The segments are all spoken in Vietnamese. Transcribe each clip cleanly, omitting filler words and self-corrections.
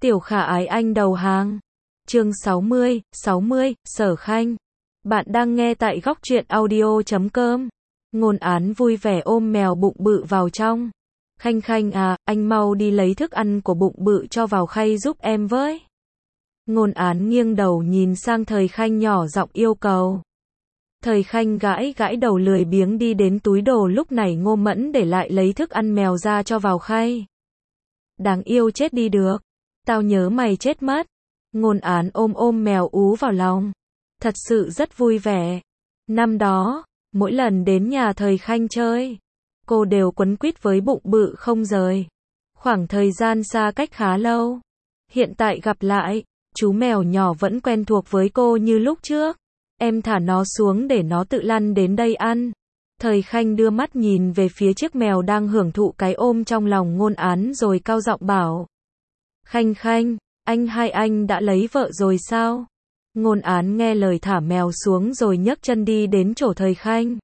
Tiểu Khả Ái Anh đầu hàng. Chương 60, Sở Khanh. Bạn đang nghe tại góc truyện audio.com. Ngôn Án vui vẻ ôm mèo bụng bự vào trong. Khanh Khanh à, anh mau đi lấy thức ăn của bụng bự cho vào khay giúp em với. Ngôn Án nghiêng đầu nhìn sang Thời Khanh nhỏ giọng yêu cầu. Thời Khanh gãi gãi đầu lười biếng đi đến túi đồ, lúc này Ngô Mẫn để lại lấy thức ăn mèo ra cho vào khay. Đáng yêu chết đi được. Tao nhớ mày chết mất. Ngôn Án ôm mèo ú vào lòng. Thật sự rất vui vẻ. Năm đó, mỗi lần đến nhà Thời Khanh chơi, cô đều quấn quýt với bụng bự không rời. Khoảng thời gian xa cách khá lâu. Hiện tại gặp lại, chú mèo nhỏ vẫn quen thuộc với cô như lúc trước. Em thả nó xuống để nó tự lăn đến đây ăn. Thời Khanh đưa mắt nhìn về phía chiếc mèo đang hưởng thụ cái ôm trong lòng Ngôn Án rồi cao giọng bảo. Khanh Khanh, anh đã lấy vợ rồi sao? Ngôn Án nghe lời thả mèo xuống rồi nhấc chân đi đến chỗ Thời Khanh.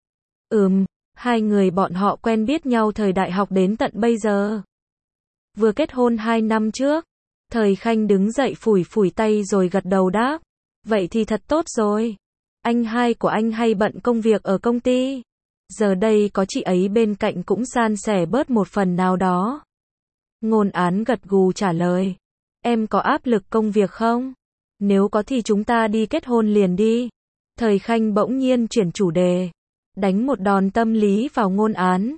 Hai người bọn họ quen biết nhau thời đại học đến tận bây giờ. Vừa kết hôn 2 năm trước. Thời Khanh đứng dậy phủi tay rồi gật đầu đáp. Vậy thì thật tốt rồi. Anh hai của anh hay bận công việc ở công ty. Giờ đây có chị ấy bên cạnh cũng san sẻ bớt một phần nào đó. Ngôn Án gật gù trả lời. Em có áp lực công việc không? Nếu có thì chúng ta đi kết hôn liền đi. Thời Khanh bỗng nhiên chuyển chủ đề. Đánh một đòn tâm lý vào Ngôn Án.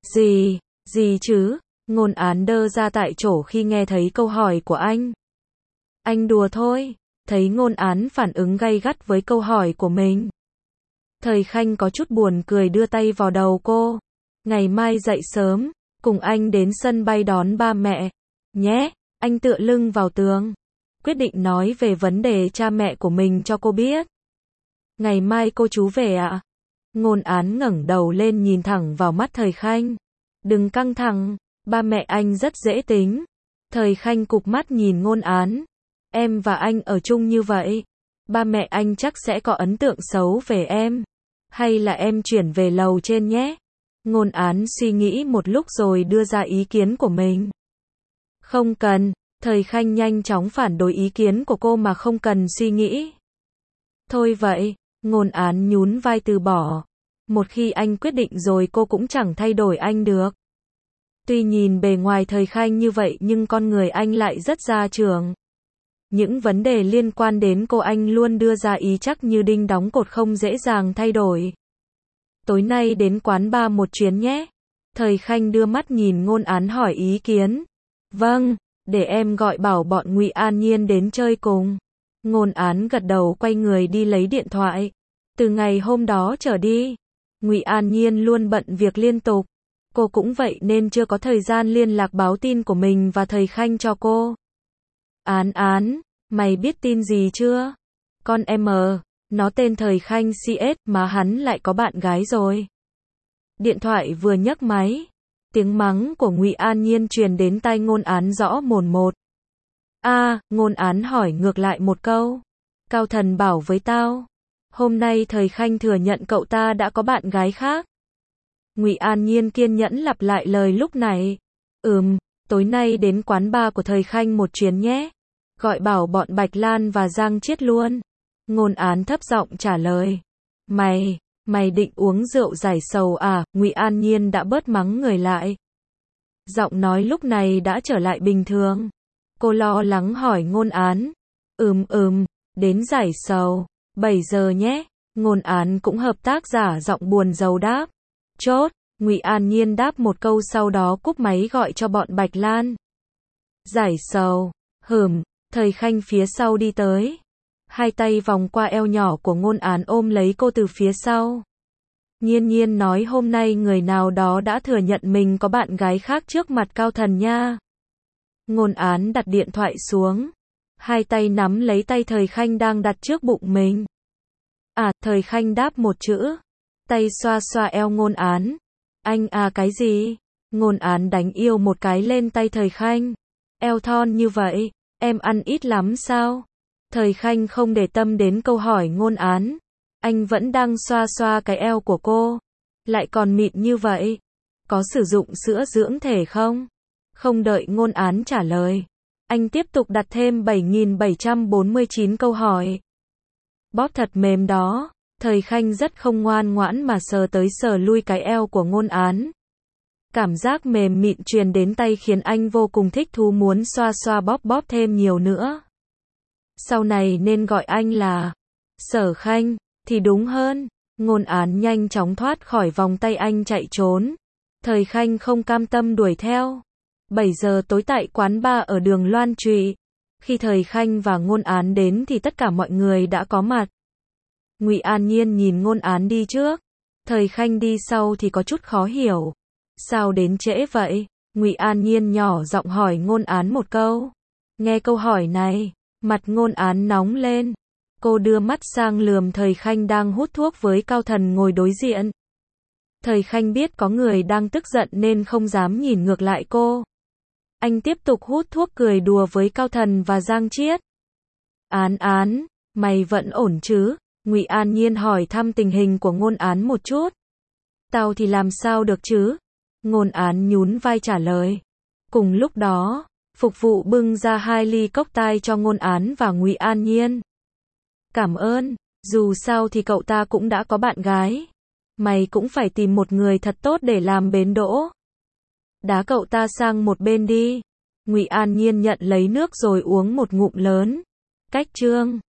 Gì chứ? Ngôn Án đơ ra tại chỗ khi nghe thấy câu hỏi của anh. Anh đùa thôi. Thấy Ngôn Án phản ứng gay gắt với câu hỏi của mình. Thời Khanh có chút buồn cười đưa tay vào đầu cô. Ngày mai dậy sớm, cùng anh đến sân bay đón ba mẹ. Nhé, anh tựa lưng vào tường. Quyết định nói về vấn đề cha mẹ của mình cho cô biết. Ngày mai cô chú về ạ? Ngôn Án ngẩng đầu lên nhìn thẳng vào mắt Thời Khanh. Đừng căng thẳng, ba mẹ anh rất dễ tính. Thời Khanh cụp mắt nhìn Ngôn Án. Em và anh ở chung như vậy, ba mẹ anh chắc sẽ có ấn tượng xấu về em. Hay là em chuyển về lầu trên nhé? Ngôn Án suy nghĩ một lúc rồi đưa ra ý kiến của mình. Không cần. Thời Khanh nhanh chóng phản đối ý kiến của cô mà không cần suy nghĩ. Thôi vậy. Ngôn Án nhún vai từ bỏ. Một khi anh quyết định rồi cô cũng chẳng thay đổi anh được. Tuy nhìn bề ngoài Thời Khanh như vậy nhưng con người anh lại rất gia trưởng. Những vấn đề liên quan đến cô anh luôn đưa ra ý chắc như đinh đóng cột, không dễ dàng thay đổi. Tối nay đến quán bar một chuyến nhé. Thời Khanh đưa mắt nhìn Ngôn Án hỏi ý kiến. Vâng, để em gọi bảo bọn Ngụy An Nhiên đến chơi cùng. Ngôn Án gật đầu quay người đi lấy điện thoại. Từ ngày hôm đó trở đi, Ngụy An Nhiên luôn bận việc liên tục. Cô cũng vậy nên chưa có thời gian liên lạc báo tin của mình và Thời Khanh cho cô. Án, mày biết tin gì chưa? Con em nó tên Thời Khanh CS mà hắn lại có bạn gái rồi. Điện thoại vừa nhấc máy, tiếng mắng của Ngụy An Nhiên truyền đến tai Ngôn Án rõ mồn một. Ngôn Án hỏi ngược lại một câu. Cao Thần bảo với tao, hôm nay Thời Khanh thừa nhận cậu ta đã có bạn gái khác. Ngụy An Nhiên kiên nhẫn lặp lại lời lúc này. Tối nay đến quán bar của Thời Khanh một chuyến nhé. Gọi bảo bọn Bạch Lan và Giang Chiết luôn. Ngôn Án thấp giọng trả lời. Mày định uống rượu giải sầu à? Ngụy An Nhiên đã bớt mắng người lại. Giọng nói lúc này đã trở lại bình thường. Cô lo lắng hỏi Ngôn Án. Đến giải sầu. 7 giờ nhé. Ngôn Án cũng hợp tác giả giọng buồn rầu đáp. Chốt. Ngụy An Nhiên đáp một câu sau đó cúp máy gọi cho bọn Bạch Lan. Giải sầu. Thời Khanh phía sau đi tới. Hai tay vòng qua eo nhỏ của Ngôn Án ôm lấy cô từ phía sau. Nhiên nói hôm nay người nào đó đã thừa nhận mình có bạn gái khác trước mặt Cao Thần nha. Ngôn Án đặt điện thoại xuống. Hai tay nắm lấy tay Thời Khanh đang đặt trước bụng mình. Thời Khanh đáp một chữ. Tay xoa xoa eo Ngôn Án. Anh cái gì? Ngôn Án đánh yêu một cái lên tay Thời Khanh. Eo thon như vậy, em ăn ít lắm sao? Thời Khanh không để tâm đến câu hỏi Ngôn Án. Anh vẫn đang xoa xoa cái eo của cô. Lại còn mịn như vậy. Có sử dụng sữa dưỡng thể không? Không đợi Ngôn Án trả lời. Anh tiếp tục đặt thêm 7.749 câu hỏi. Bóp thật mềm đó. Thời Khanh rất không ngoan ngoãn mà sờ tới sờ lui cái eo của Ngôn Án. Cảm giác mềm mịn truyền đến tay khiến anh vô cùng thích thú muốn xoa xoa bóp bóp thêm nhiều nữa. Sau này nên gọi anh là Sở Khanh thì đúng hơn. Ngôn Án nhanh chóng thoát khỏi vòng tay anh chạy trốn. Thời Khanh không cam tâm đuổi theo. 7 giờ tối tại quán bar ở đường Loan Trụy. Khi Thời Khanh và Ngôn Án đến thì tất cả mọi người đã có mặt. Ngụy An Nhiên nhìn Ngôn Án đi trước, Thời Khanh đi sau thì có chút khó hiểu. Sao đến trễ vậy? Ngụy An Nhiên nhỏ giọng hỏi Ngôn Án một câu. Nghe câu hỏi này, mặt Ngôn Án nóng lên. Cô đưa mắt sang lườm Thời Khanh đang hút thuốc với Cao Thần ngồi đối diện. Thời Khanh biết có người đang tức giận nên không dám nhìn ngược lại cô. Anh tiếp tục hút thuốc cười đùa với Cao Thần và Giang Chiết. Án, mày vẫn ổn chứ? Ngụy An Nhiên hỏi thăm tình hình của Ngôn Án một chút. Tao thì làm sao được chứ? Ngôn Án nhún vai trả lời. Cùng lúc đó, phục vụ bưng ra 2 ly cốc tai cho Ngôn Án và Ngụy An Nhiên. Cảm ơn, dù sao thì cậu ta cũng đã có bạn gái. Mày cũng phải tìm một người thật tốt để làm bến đỗ. Đá cậu ta sang một bên đi. Ngụy An Nhiên nhận lấy nước rồi uống một ngụm lớn. Cách chương